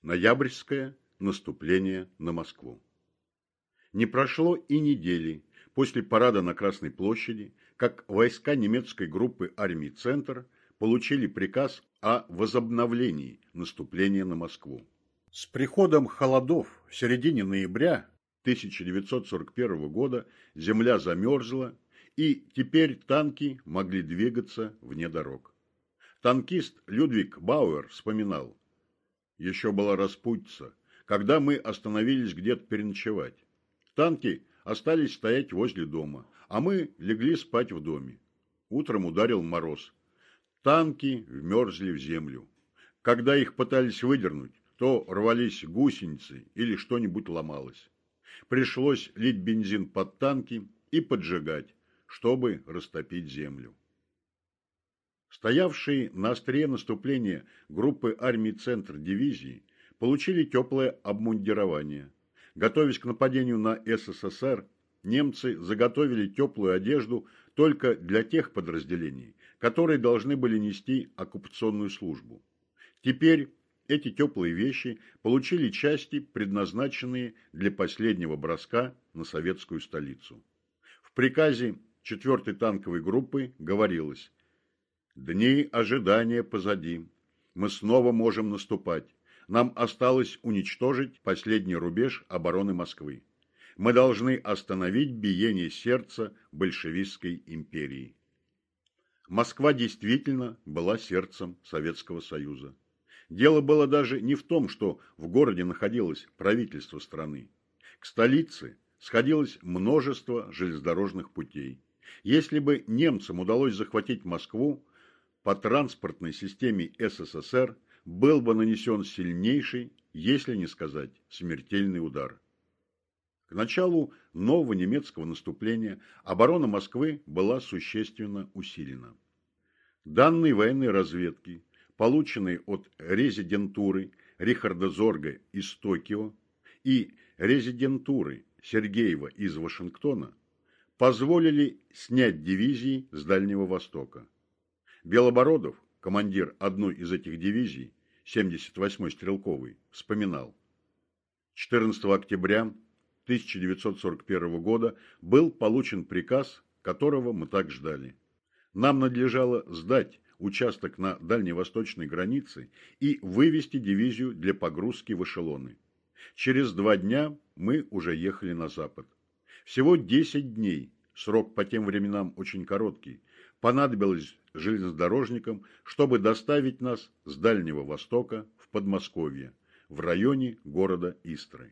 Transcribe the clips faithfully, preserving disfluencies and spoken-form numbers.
Ноябрьское наступление на Москву. Не прошло и недели после парада на Красной площади, как войска немецкой группы армий «Центр» получили приказ о возобновлении наступления на Москву. С приходом холодов в середине ноября тысяча девятьсот сорок первого года земля замерзла, и теперь танки могли двигаться вне дорог. Танкист Людвиг Бауэр вспоминал: «Еще была распутица, когда мы остановились где-то переночевать. Танки остались стоять возле дома, а мы легли спать в доме. Утром ударил мороз. Танки вмерзли в землю. Когда их пытались выдернуть, то рвались гусеницы или что-нибудь ломалось. Пришлось лить бензин под танки и поджигать, чтобы растопить землю». Стоявшие на острие наступления группы армий «Центр» дивизии получили теплое обмундирование. Готовясь к нападению на СССР, немцы заготовили теплую одежду только для тех подразделений, которые должны были нести оккупационную службу. Теперь эти теплые вещи получили части, предназначенные для последнего броска на советскую столицу. В приказе четвёртой танковой группы говорилось: «Дни ожидания позади. Мы снова можем наступать. Нам осталось уничтожить последний рубеж обороны Москвы. Мы должны остановить биение сердца большевистской империи». Москва действительно была сердцем Советского Союза. Дело было даже не в том, что в городе находилось правительство страны. К столице сходилось множество железнодорожных путей. Если бы немцам удалось захватить Москву, по транспортной системе СССР был бы нанесен сильнейший, если не сказать смертельный удар. К началу нового немецкого наступления оборона Москвы была существенно усилена. Данные военной разведки, полученные от резидентуры Рихарда Зорга из Токио и резидентуры Сергеева из Вашингтона, позволили снять дивизии с Дальнего Востока. Белобородов, командир одной из этих дивизий, семьдесят восьмой стрелковый, вспоминал: четырнадцатого октября тысяча девятьсот сорок первого года был получен приказ, которого мы так ждали. Нам надлежало сдать участок на дальневосточной границе и вывести дивизию для погрузки в эшелоны. Через два дня мы уже ехали на запад. Всего десять дней, срок по тем временам очень короткий, понадобилось железнодорожникам, чтобы доставить нас с Дальнего Востока в Подмосковье, в районе города Истры.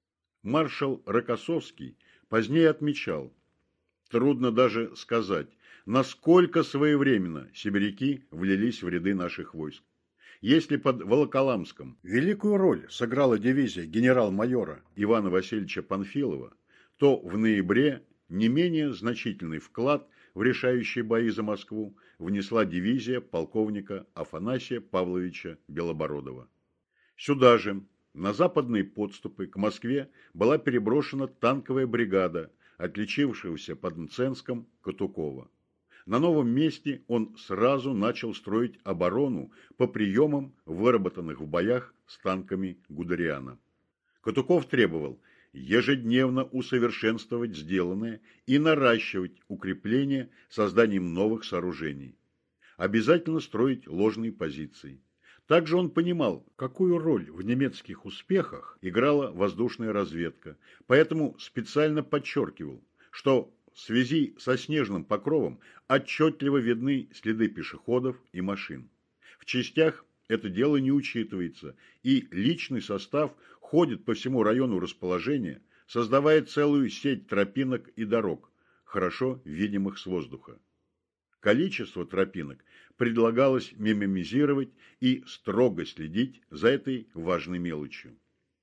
Маршал Рокоссовский позднее отмечал: трудно даже сказать, насколько своевременно сибиряки влились в ряды наших войск. Если под Волоколамском великую роль сыграла дивизия генерал-майора Ивана Васильевича Панфилова, то в ноябре не менее значительный вклад в решающие бои за Москву внесла дивизия полковника Афанасия Павловича Белобородова. Сюда же, на западные подступы к Москве, была переброшена танковая бригада, отличившегося под Мценском Катукова. На новом месте он сразу начал строить оборону по приемам, выработанных в боях с танками Гудериана. Катуков требовал ежедневно усовершенствовать сделанное и наращивать укрепления созданием новых сооружений. Обязательно строить ложные позиции. Также он понимал, какую роль в немецких успехах играла воздушная разведка, поэтому специально подчеркивал, что в связи со снежным покровом отчетливо видны следы пешеходов и машин. В частях это дело не учитывается, и личный состав ходит по всему району расположения, создавая целую сеть тропинок и дорог, хорошо видимых с воздуха. Количество тропинок предлагалось минимизировать и строго следить за этой важной мелочью.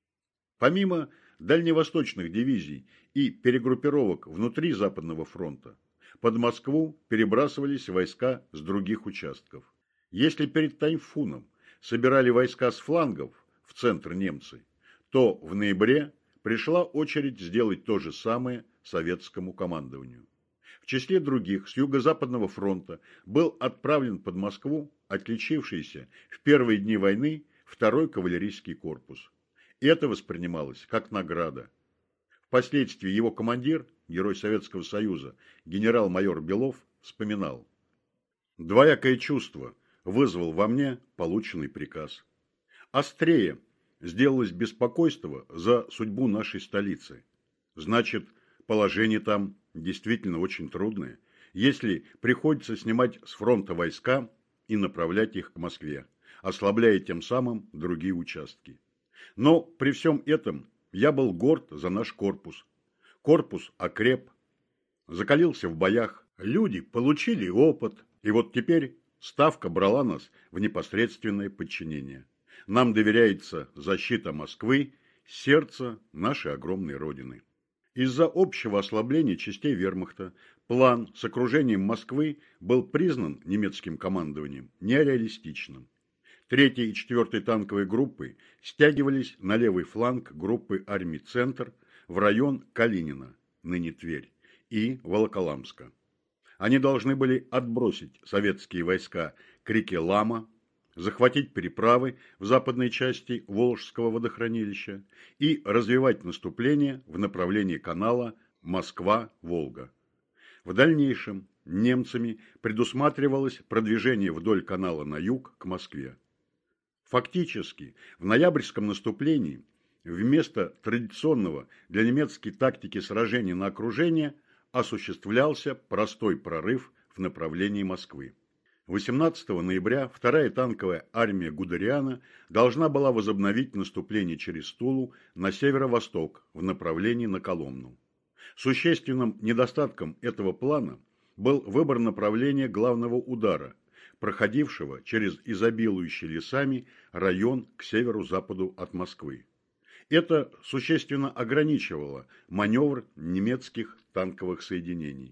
Помимо дальневосточных дивизий и перегруппировок внутри Западного фронта, под Москву перебрасывались войска с других участков. Если перед Тайфуном собирали войска с флангов в центр немцы, то в ноябре пришла очередь сделать то же самое советскому командованию. В числе других с Юго-Западного фронта был отправлен под Москву отличившийся в первые дни войны второй кавалерийский корпус. Это воспринималось как награда. Впоследствии его командир, герой Советского Союза, генерал-майор Белов, вспоминал: «Двоякое чувство вызвал во мне полученный приказ. Острее сделалось беспокойство за судьбу нашей столицы. Значит, положение там действительно очень трудное, если приходится снимать с фронта войска и направлять их к Москве, ослабляя тем самым другие участки. Но при всем этом я был горд за наш корпус. Корпус окреп, закалился в боях, люди получили опыт, и вот теперь Ставка брала нас в непосредственное подчинение. Нам доверяется защита Москвы, сердца нашей огромной Родины». Из-за общего ослабления частей вермахта план с окружением Москвы был признан немецким командованием нереалистичным. Третья и четвертая танковые группы стягивались на левый фланг группы армий «Центр» в район Калинина, ныне Тверь, и Волоколамска. Они должны были отбросить советские войска к реке Лама, захватить переправы в западной части Волжского водохранилища и развивать наступление в направлении канала Москва-Волга. В дальнейшем немцами предусматривалось продвижение вдоль канала на юг к Москве. Фактически, в ноябрьском наступлении вместо традиционного для немецкой тактики сражения на окружение осуществлялся простой прорыв в направлении Москвы. восемнадцатого ноября вторая танковая армия Гудериана должна была возобновить наступление через Тулу на северо-восток в направлении на Коломну. Существенным недостатком этого плана был выбор направления главного удара, проходившего через изобилующий лесами район к северу-западу от Москвы. Это существенно ограничивало маневр немецких танковых соединений.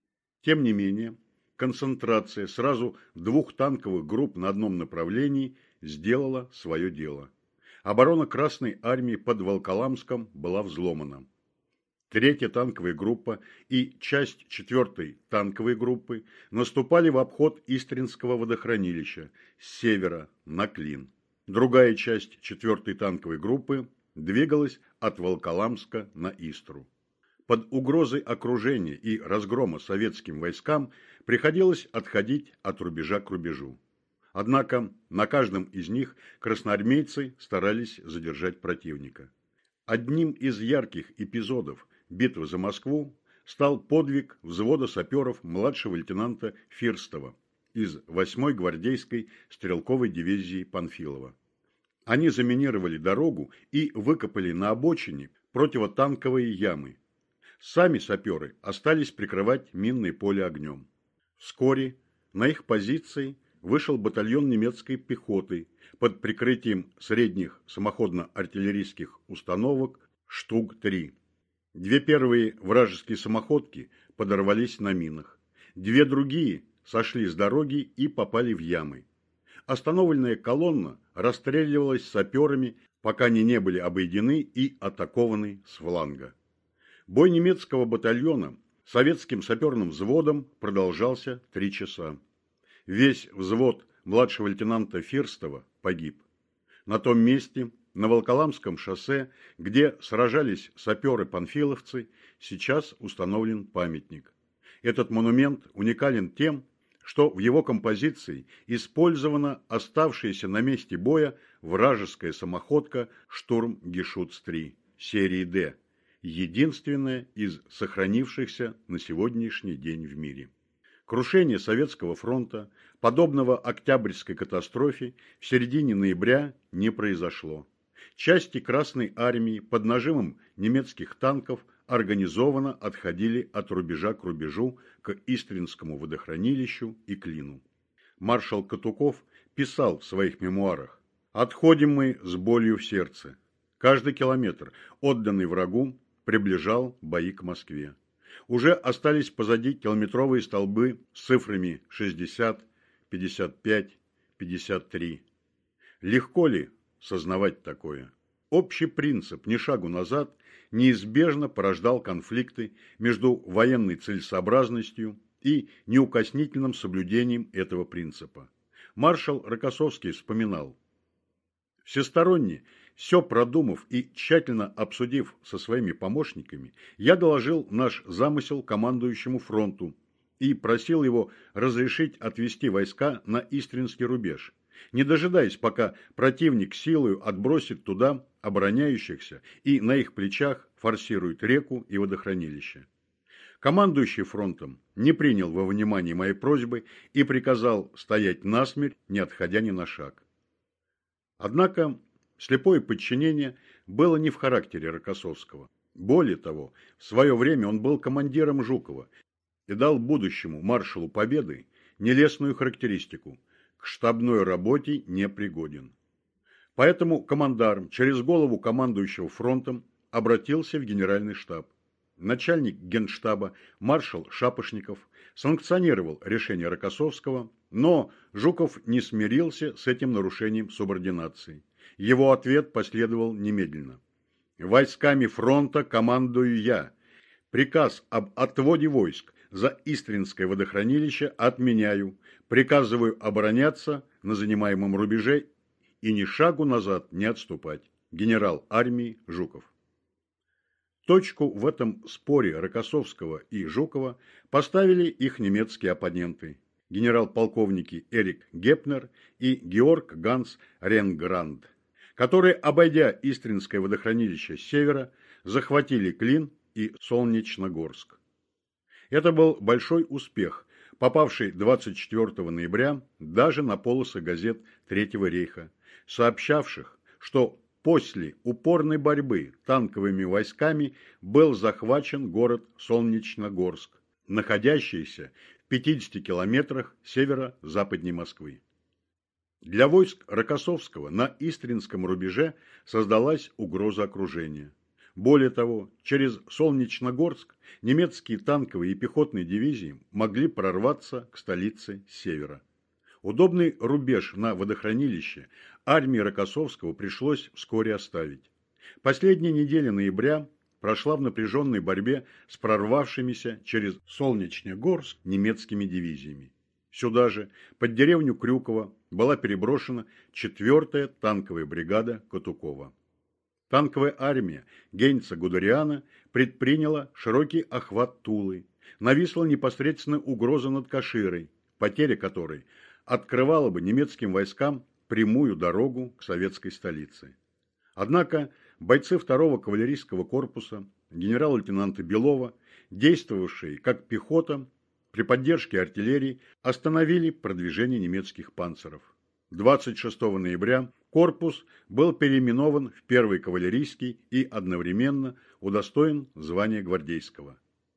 Тем не менее, концентрация сразу двух танковых групп на одном направлении сделала свое дело. Оборона Красной армии под Волоколамском была взломана. Третья танковая группа и часть четвертой танковой группы наступали в обход Истринского водохранилища с севера на Клин. Другая часть четвертой танковой группы двигалась от Волоколамска на Истру. Под угрозой окружения и разгрома советским войскам приходилось отходить от рубежа к рубежу. Однако на каждом из них красноармейцы старались задержать противника. Одним из ярких эпизодов битвы за Москву стал подвиг взвода саперов младшего лейтенанта Фирстова из восьмой гвардейской стрелковой дивизии Панфилова. Они заминировали дорогу и выкопали на обочине противотанковые ямы. Сами саперы остались прикрывать минное поле огнем. Вскоре на их позиции вышел батальон немецкой пехоты под прикрытием средних самоходно-артиллерийских установок штук три. Две первые вражеские самоходки подорвались на минах. Две другие сошли с дороги и попали в ямы. Остановленная колонна расстреливалась саперами, пока они не были обойдены и атакованы с фланга. Бой немецкого батальона советским саперным взводом продолжался три часа. Весь взвод младшего лейтенанта Фирстова погиб. На том месте, на Волоколамском шоссе, где сражались саперы-панфиловцы, сейчас установлен памятник. Этот монумент уникален тем, что в его композиции использована оставшаяся на месте боя вражеская самоходка «Штурм-Гешутц-три» серии «Д», единственная из сохранившихся на сегодняшний день в мире. Крушение Советского фронта, подобного Октябрьской катастрофе, в середине ноября не произошло. Части Красной армии под нажимом немецких танков организованно отходили от рубежа к рубежу к Истринскому водохранилищу и Клину. Маршал Катуков писал в своих мемуарах: «Отходим мы с болью в сердце. Каждый километр, отданный врагу, приближал бои к Москве. Уже остались позади километровые столбы с цифрами шестьдесят, пятьдесят пять, пятьдесят три. Легко ли сознавать такое? Общий принцип «ни шагу назад» неизбежно порождал конфликты между военной целесообразностью и неукоснительным соблюдением этого принципа. Маршал Рокоссовский вспоминал: Всесторонне, все продумав и тщательно обсудив со своими помощниками, я доложил наш замысел командующему фронту и просил его разрешить отвести войска на Истринский рубеж, не дожидаясь, пока противник силою отбросит туда обороняющихся и на их плечах форсирует реку и водохранилище. Командующий фронтом не принял во внимание моей просьбы и приказал стоять насмерть, не отходя ни на шаг. Однако слепое подчинение было не в характере Рокоссовского. Более того, в свое время он был командиром Жукова и дал будущему маршалу Победы нелестную характеристику: к штабной работе не пригоден. Поэтому командарм через голову командующего фронтом обратился в генеральный штаб. Начальник генштаба маршал Шапошников санкционировал решение Рокоссовского, но Жуков не смирился с этим нарушением субординации. Его ответ последовал немедленно. «Войсками фронта командую я. Приказ об отводе войск за Истринское водохранилище отменяю. Приказываю обороняться на занимаемом рубеже и ни шагу назад не отступать. Генерал армии Жуков». Точку в этом споре Рокоссовского и Жукова поставили их немецкие оппоненты: генерал-полковники Эрик Гепнер и Георг Ганс Ренгранд, которые, обойдя Истринское водохранилище с севера, захватили Клин и Солнечногорск. Это был большой успех, попавший двадцать четвёртого ноября даже на полосы газет Третьего рейха, сообщавших, что после упорной борьбы танковыми войсками был захвачен город Солнечногорск, находящийся в пятидесяти километрах северо-западней Москвы. Для войск Рокоссовского на Истринском рубеже создалась угроза окружения. Более того, через Солнечногорск немецкие танковые и пехотные дивизии могли прорваться к столице с севера. Удобный рубеж на водохранилище армии Рокоссовского пришлось вскоре оставить. Последняя неделя ноября прошла в напряженной борьбе с прорвавшимися через Солнечногорск немецкими дивизиями. Сюда же, под деревню Крюково, была переброшена четвёртая танковая бригада Катукова. Танковая армия Гейнца Гудериана предприняла широкий охват Тулы. Нависла непосредственно угроза над Каширой, потеря которой открывала бы немецким войскам прямую дорогу к советской столице. Однако бойцы второго кавалерийского корпуса генерал-лейтенанта Белова, действовавшие как пехота, при поддержке артиллерии остановили продвижение немецких панцеров. двадцать шестого ноября корпус был переименован в первый кавалерийский и одновременно удостоен звания гвардейского.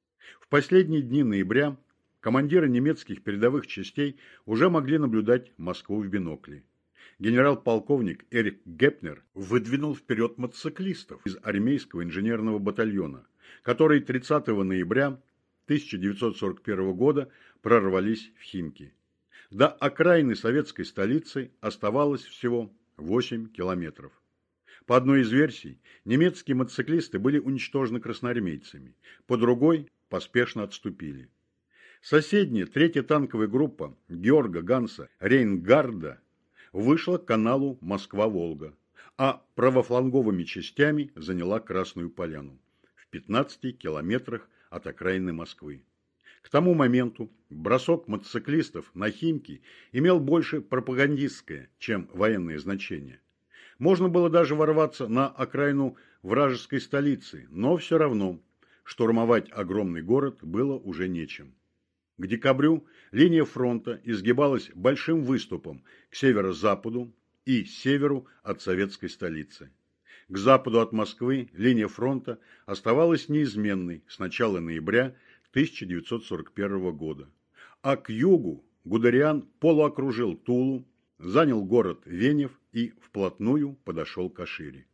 В последние дни ноября командиры немецких передовых частей уже могли наблюдать Москву в бинокли. Генерал-полковник Эрик Гепнер выдвинул вперед мотоциклистов из армейского инженерного батальона, которые тридцатого ноября тысяча девятьсот сорок первого года прорвались в Химки. До окраины советской столицы оставалось всего восемь километров. По одной из версий, немецкие мотоциклисты были уничтожены красноармейцами, по другой поспешно отступили. Соседняя третья танковая группа Георга Ганса Рейнгарда вышла к каналу Москва-Волга, а правофланговыми частями заняла Красную Поляну в пятнадцати километрах от окраины Москвы. К тому моменту бросок мотоциклистов на Химки имел больше пропагандистское, чем военное значение. Можно было даже ворваться на окраину вражеской столицы, но все равно штурмовать огромный город было уже нечем. К декабрю линия фронта изгибалась большим выступом к северо-западу и северу от советской столицы. К западу от Москвы линия фронта оставалась неизменной с начала ноября тысяча девятьсот сорок первого года, а к югу Гудериан полуокружил Тулу, занял город Венев и вплотную подошел к Кашире.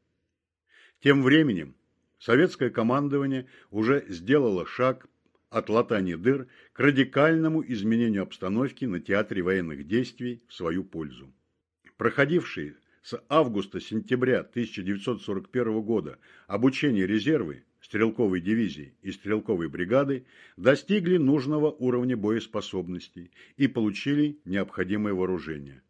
Тем временем советское командование уже сделало шаг от латания дыр к радикальному изменению обстановки на театре военных действий в свою пользу. Проходившие с августа-сентября тысяча девятьсот сорок первого года обучение резервы, стрелковой дивизии и стрелковой бригады достигли нужного уровня боеспособности и получили необходимое вооружение.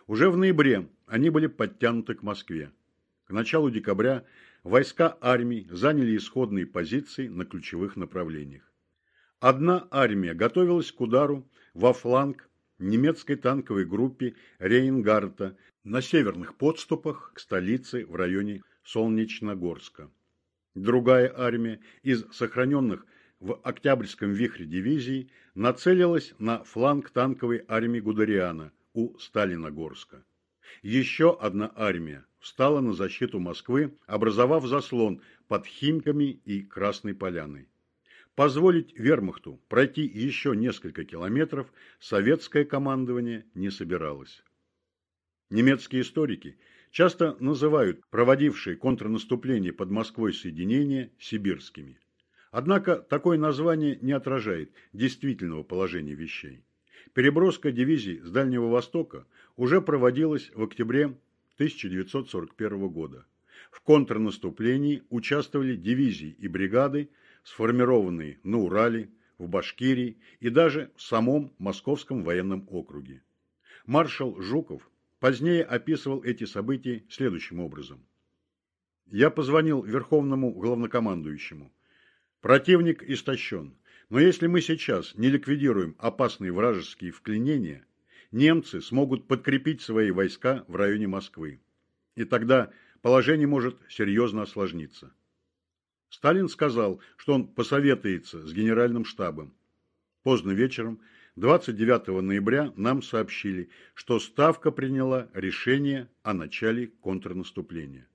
Уже в ноябре они были подтянуты к Москве. К началу декабря войска армий заняли исходные позиции на ключевых направлениях. Одна армия готовилась к удару во фланг немецкой танковой группе Рейнгарта на северных подступах к столице в районе Солнечногорска. Другая армия из сохраненных в Октябрьском вихре дивизий нацелилась на фланг танковой армии Гудериана у Сталиногорска. Еще одна армия встала на защиту Москвы, образовав заслон под Химками и Красной Поляной. Позволить вермахту пройти еще несколько километров советское командование не собиралось. Немецкие историки часто называют проводившие контрнаступление под Москвой соединения сибирскими. Однако такое название не отражает действительного положения вещей. Переброска дивизий с Дальнего Востока уже проводилась в октябре тысяча девятьсот сорок первого года. В контрнаступлении участвовали дивизии и бригады, сформированные на Урале, в Башкирии и даже в самом Московском военном округе. Маршал Жуков позднее описывал эти события следующим образом. «Я позвонил Верховному главнокомандующему. Противник истощен, но если мы сейчас не ликвидируем опасные вражеские вклинения, немцы смогут подкрепить свои войска в районе Москвы. И тогда положение может серьезно осложниться». Сталин сказал, что он посоветуется с генеральным штабом. Поздно вечером, двадцать девятого ноября, нам сообщили, что Ставка приняла решение о начале контрнаступления.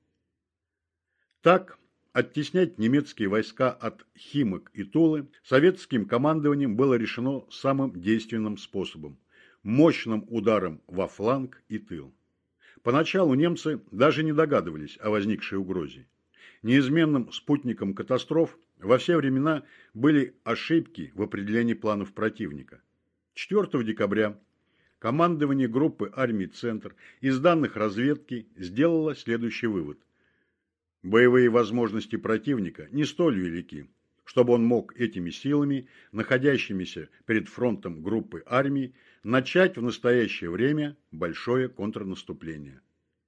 Так, оттеснять немецкие войска от Химок и Тулы советским командованием было решено самым действенным способом – мощным ударом во фланг и тыл. Поначалу немцы даже не догадывались о возникшей угрозе. Неизменным спутником катастроф во все времена были ошибки в определении планов противника. четвёртого декабря командование группы армий «Центр» из данных разведки сделало следующий вывод. Боевые возможности противника не столь велики, чтобы он мог этими силами, находящимися перед фронтом группы армий, начать в настоящее время большое контрнаступление.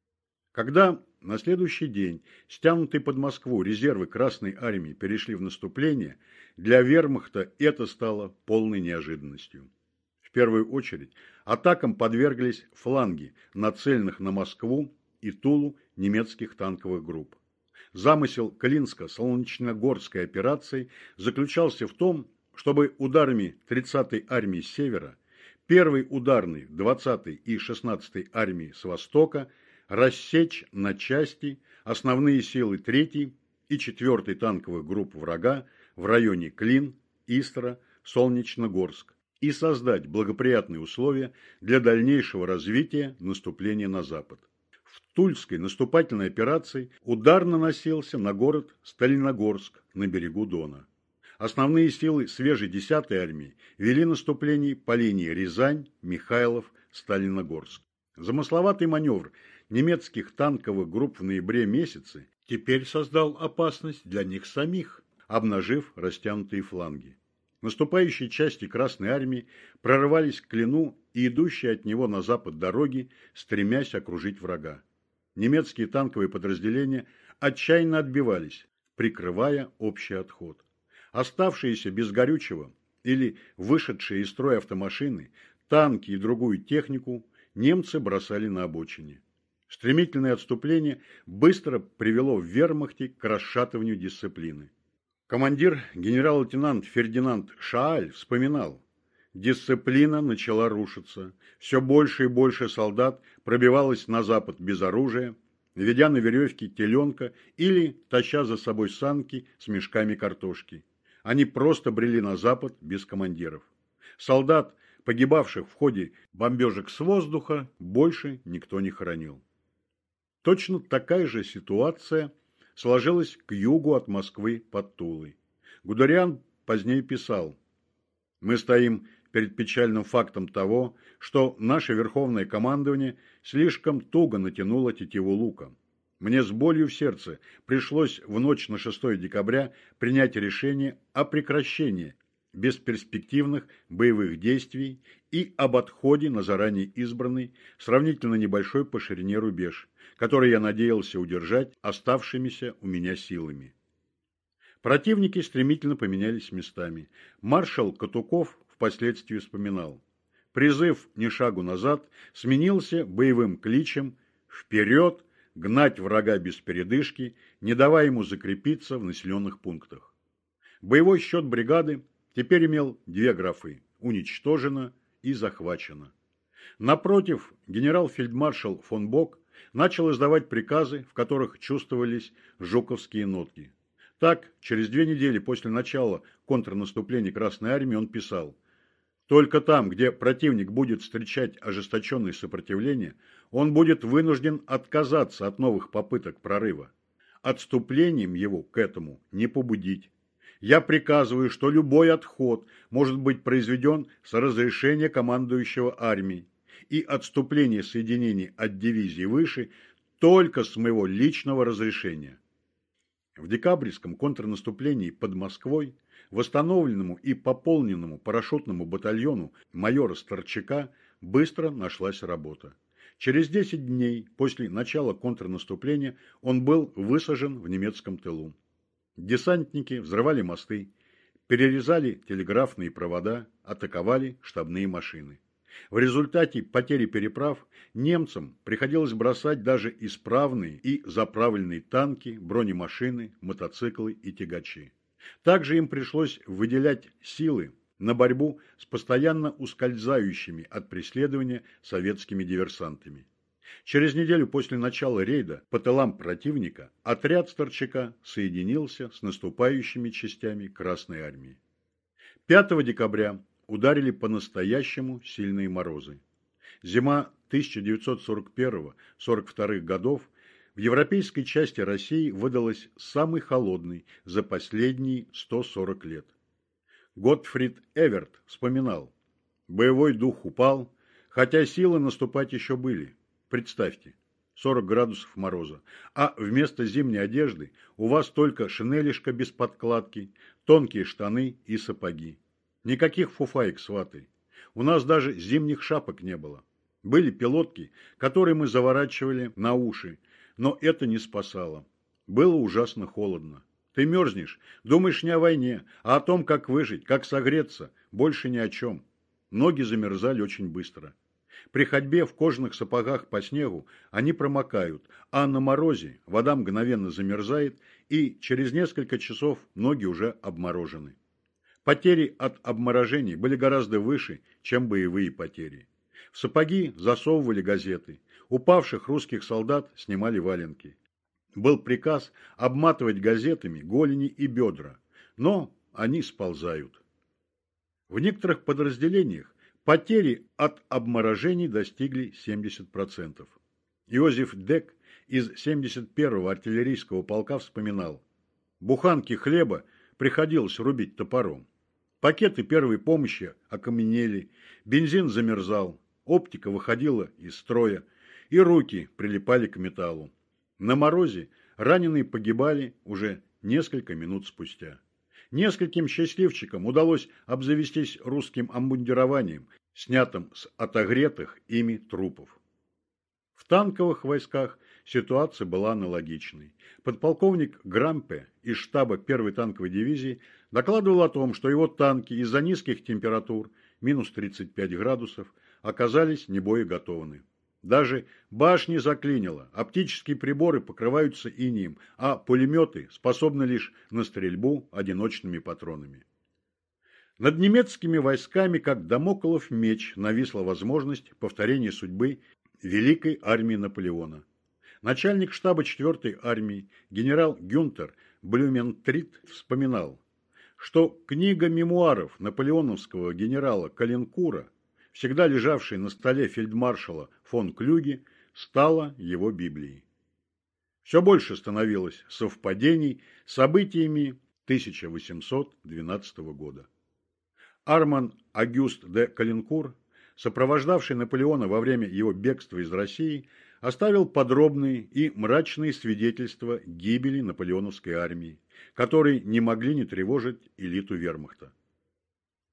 Когда на следующий день стянутые под Москву резервы Красной армии перешли в наступление, для вермахта это стало полной неожиданностью. В первую очередь атакам подверглись фланги, нацеленных на Москву и Тулу немецких танковых групп. Замысел Клинско-Солнечногорской операции заключался в том, чтобы ударами тридцатой армии с севера, первой ударной двадцатой и шестнадцатой армии с востока рассечь на части основные силы третьей и четвёртой танковых групп врага в районе Клин, Истра, Солнечногорск и создать благоприятные условия для дальнейшего развития наступления на запад. В Тульской наступательной операции удар наносился на город Сталиногорск на берегу Дона. Основные силы свежей десятой армии вели наступление по линии Рязань, Михайлов, Сталиногорск. Замысловатый маневр немецких танковых групп в ноябре месяце теперь создал опасность для них самих, обнажив растянутые фланги. Наступающие части Красной армии прорывались к Клину и идущие от него на запад дороги, стремясь окружить врага. Немецкие танковые подразделения отчаянно отбивались, прикрывая общий отход. Оставшиеся без горючего или вышедшие из строя автомашины, танки и другую технику немцы бросали на обочине. Стремительное отступление быстро привело в вермахте к расшатыванию дисциплины. Командир генерал-лейтенант Фердинанд Шааль вспоминал: дисциплина начала рушиться, все больше и больше солдат пробивалось на запад без оружия, ведя на веревке теленка или таща за собой санки с мешками картошки. Они просто брели на запад без командиров. Солдат, погибавших в ходе бомбежек с воздуха, больше никто не хоронил. Точно такая же ситуация сложилась к югу от Москвы под Тулой. Гудериан позднее писал: «Мы стоим перед печальным фактом того, что наше верховное командование слишком туго натянуло тетиву лука. Мне с болью в сердце пришлось в ночь на шестое декабря принять решение о прекращении бесперспективных боевых действий и об отходе на заранее избранный, сравнительно небольшой по ширине рубеж, который я надеялся удержать оставшимися у меня силами. Противники стремительно поменялись местами. Маршал Катуков впоследствии вспоминал: призыв «ни шагу назад» сменился боевым кличем «вперед», гнать врага без передышки, не давая ему закрепиться в населенных пунктах. Боевой счет бригады теперь имел две графы – уничтожено и захвачено. Напротив, генерал-фельдмаршал фон Бок начал издавать приказы, в которых чувствовались жуковские нотки. Так, через две недели после начала контрнаступления Красной Армии он писал: «Только там, где противник будет встречать ожесточенное сопротивление, он будет вынужден отказаться от новых попыток прорыва. Отступлением его к этому не побудить. Я приказываю, что любой отход может быть произведен с разрешения командующего армией, и отступление соединений от дивизии выше только с моего личного разрешения». В декабрьском контрнаступлении под Москвой восстановленному и пополненному парашютному батальону майора Старчака быстро нашлась работа. Через десять дней после начала контрнаступления он был высажен в немецком тылу. Десантники взрывали мосты, перерезали телеграфные провода, атаковали штабные машины. В результате потери переправ немцам приходилось бросать даже исправные и заправленные танки, бронемашины, мотоциклы и тягачи. Также им пришлось выделять силы на борьбу с постоянно ускользающими от преследования советскими диверсантами. Через неделю после начала рейда по тылам противника отряд Старчака соединился с наступающими частями Красной Армии. пятого декабря ударили по-настоящему сильные морозы. Зима тысяча девятьсот сорок первого — сорок второго годов в европейской части России выдалась самой холодной за последние сто сорок лет. Готфрид Эверт вспоминал: «Боевой дух упал, хотя силы наступать еще были. Представьте, сорок градусов мороза, а вместо зимней одежды у вас только шинелишка без подкладки, тонкие штаны и сапоги. Никаких фуфаек с ватой. У нас даже зимних шапок не было. Были пилотки, которые мы заворачивали на уши, но это не спасало. Было ужасно холодно. Ты мерзнешь, думаешь не о войне, а о том, как выжить, как согреться, больше ни о чем. Ноги замерзали очень быстро. При ходьбе в кожаных сапогах по снегу они промокают, а на морозе вода мгновенно замерзает, и через несколько часов ноги уже обморожены. Потери от обморожений были гораздо выше, чем боевые потери. В сапоги засовывали газеты, упавших русских солдат снимали валенки. Был приказ обматывать газетами голени и бедра, но они сползают. В некоторых подразделениях потери от обморожений достигли семьдесят процентов. Иозеф Дек из семьдесят первого артиллерийского полка вспоминал: «Буханки хлеба приходилось рубить топором. Пакеты первой помощи окаменели, бензин замерзал, оптика выходила из строя, и руки прилипали к металлу. На морозе раненые погибали уже несколько минут спустя. Нескольким счастливчикам удалось обзавестись русским обмундированием, снятым с отогретых ими трупов». В танковых войсках ситуация была аналогичной. Подполковник Грампе из штаба первой танковой дивизии докладывал о том, что его танки из-за низких температур, минус тридцать пять градусов, оказались небоеготовны. Даже башни заклинило, оптические приборы покрываются инеем, а пулеметы способны лишь на стрельбу одиночными патронами. Над немецкими войсками, как дамоклов меч, нависла возможность повторения судьбы Великой армии Наполеона. Начальник штаба четвертой армии генерал Гюнтер Блюментрит вспоминал, что книга мемуаров наполеоновского генерала Калинкура, всегда лежавшая на столе фельдмаршала фон Клюге, стала его Библией. Все больше становилось совпадений с событиями тысяча восемьсот двенадцатого года. Арман Агюст де Калинкур, сопровождавший Наполеона во время его бегства из России, оставил подробные и мрачные свидетельства гибели наполеоновской армии, которые не могли не тревожить элиту вермахта.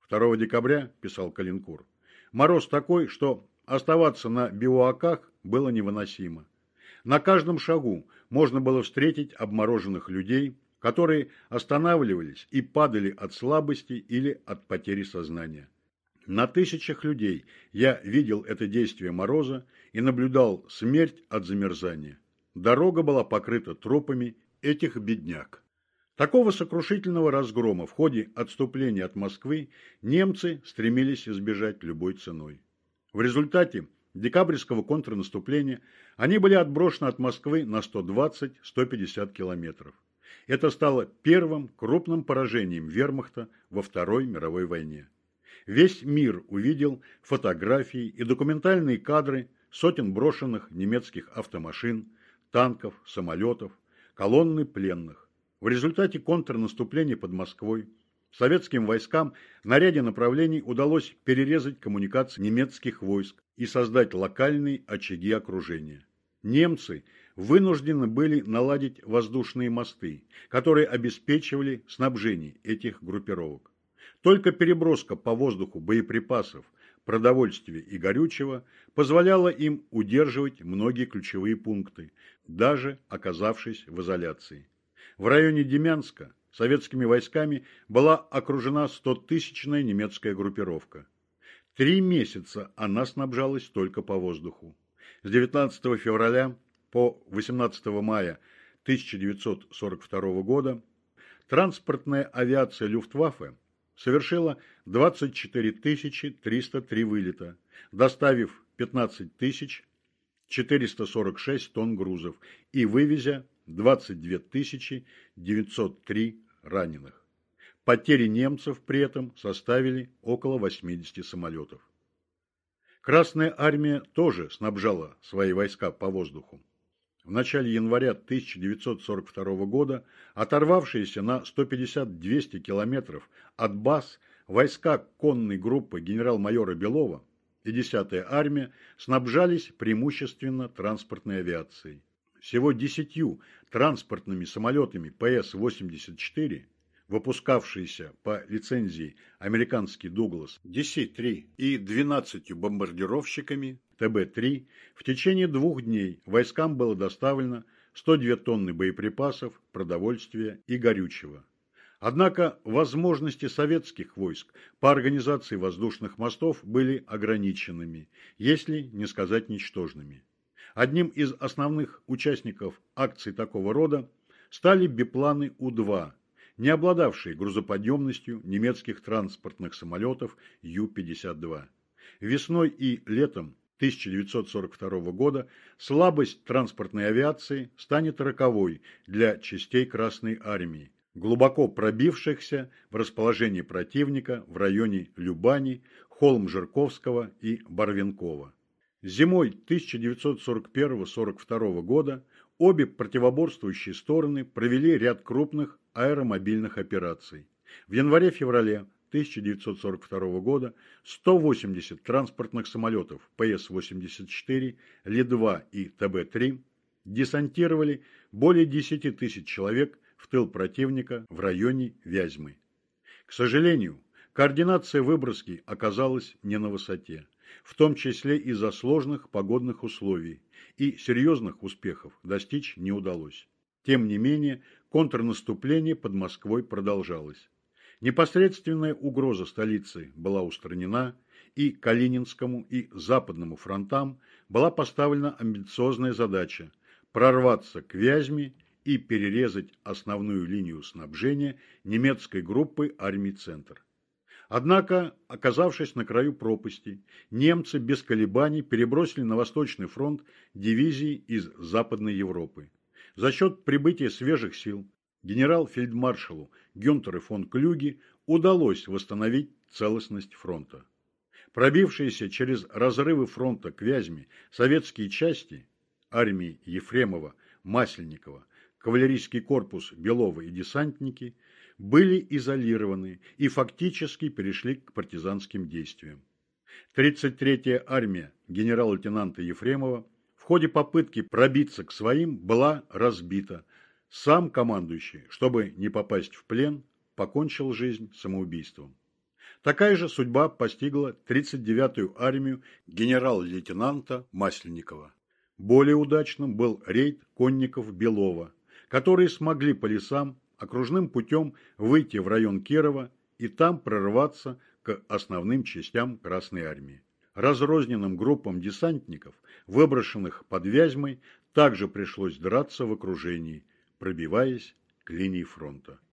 второго декабря, писал Калинкур, мороз такой, что оставаться на бивуаках было невыносимо. На каждом шагу можно было встретить обмороженных людей, которые останавливались и падали от слабости или от потери сознания. На тысячах людей я видел это действие мороза и наблюдал смерть от замерзания. Дорога была покрыта трупами этих бедняк. Такого сокрушительного разгрома в ходе отступления от Москвы немцы стремились избежать любой ценой. В результате декабрьского контрнаступления они были отброшены от Москвы на сто двадцать - сто пятьдесят километров. Это стало первым крупным поражением вермахта во Второй мировой войне. Весь мир увидел фотографии и документальные кадры сотен брошенных немецких автомашин, танков, самолетов, колонны пленных. В результате контрнаступления под Москвой советским войскам на ряде направлений удалось перерезать коммуникации немецких войск и создать локальные очаги окружения. Немцы вынуждены были наладить воздушные мосты, которые обеспечивали снабжение этих группировок. Только переброска по воздуху боеприпасов, продовольствия и горючего позволяла им удерживать многие ключевые пункты, даже оказавшись в изоляции. В районе Демянска советскими войсками была окружена стотысячная немецкая группировка. Три месяца она снабжалась только по воздуху. С девятнадцатого февраля по восемнадцатого мая тысяча девятьсот сорок второго года транспортная авиация Люфтваффе совершила двадцать четыре тысячи триста три вылета, доставив пятнадцать тысяч четыреста сорок шесть тонн грузов и вывезя двадцать две тысячи девятьсот три раненых. Потери немцев при этом составили около восьмидесяти самолетов. Красная армия тоже снабжала свои войска по воздуху. В начале января тысяча девятьсот сорок второго года, оторвавшиеся на сто пятьдесят - двести километров от баз, войска конной группы генерал-майора Белова и десятая армия снабжались преимущественно транспортной авиацией. Всего десятью транспортными самолетами Пэ Эс восемьдесят четыре, выпускавшиеся по лицензии американский Дуглас Ди Си три и двенадцатью бомбардировщиками Тэ Бэ три, в течение двух дней войскам было доставлено сто две тонны боеприпасов, продовольствия и горючего. Однако возможности советских войск по организации воздушных мостов были ограниченными, если не сказать ничтожными. Одним из основных участников акций такого рода стали бипланы У два, не обладавшие грузоподъемностью немецких транспортных самолетов Ю пятьдесят два. Весной и летом тысяча девятьсот сорок второго года слабость транспортной авиации станет роковой для частей Красной армии, глубоко пробившихся в расположение противника в районе Любани, Холм-Жирковского и Барвенкова. Зимой тысяча девятьсот сорок первого — сорок второго года обе противоборствующие стороны провели ряд крупных аэромобильных операций. В январе-феврале тысяча девятьсот сорок второго года сто восемьдесят транспортных самолетов Пэ Эс восемьдесят четыре, Ли два и Тэ Бэ три десантировали более десяти тысяч человек в тыл противника в районе Вязьмы. К сожалению, координация выброски оказалась не на высоте, в том числе из-за сложных погодных условий, и серьезных успехов достичь не удалось. Тем не менее, контрнаступление под Москвой продолжалось. Непосредственная угроза столицы была устранена, и Калининскому и Западному фронтам была поставлена амбициозная задача прорваться к Вязьме и перерезать основную линию снабжения немецкой группы армий «Центр». Однако, оказавшись на краю пропасти, немцы без колебаний перебросили на Восточный фронт дивизии из Западной Европы. За счет прибытия свежих сил генерал-фельдмаршалу Гюнтеру фон Клюге удалось восстановить целостность фронта. Пробившиеся через разрывы фронта к Вязьме советские части армии Ефремова, Масленникова, кавалерийский корпус Белова и десантники были изолированы и фактически перешли к партизанским действиям. тридцать третья армия генерал-лейтенанта Ефремова в ходе попытки пробиться к своим была разбита. Сам командующий, чтобы не попасть в плен, покончил жизнь самоубийством. Такая же судьба постигла тридцать девятую армию генерал-лейтенанта Масленникова. Более удачным был рейд конников-Белова, которые смогли по лесам окружным путем выйти в район Кирова и там прорваться к основным частям Красной армии. Разрозненным группам десантников, выброшенных под Вязьмой, также пришлось драться в окружении, пробиваясь к линии фронта.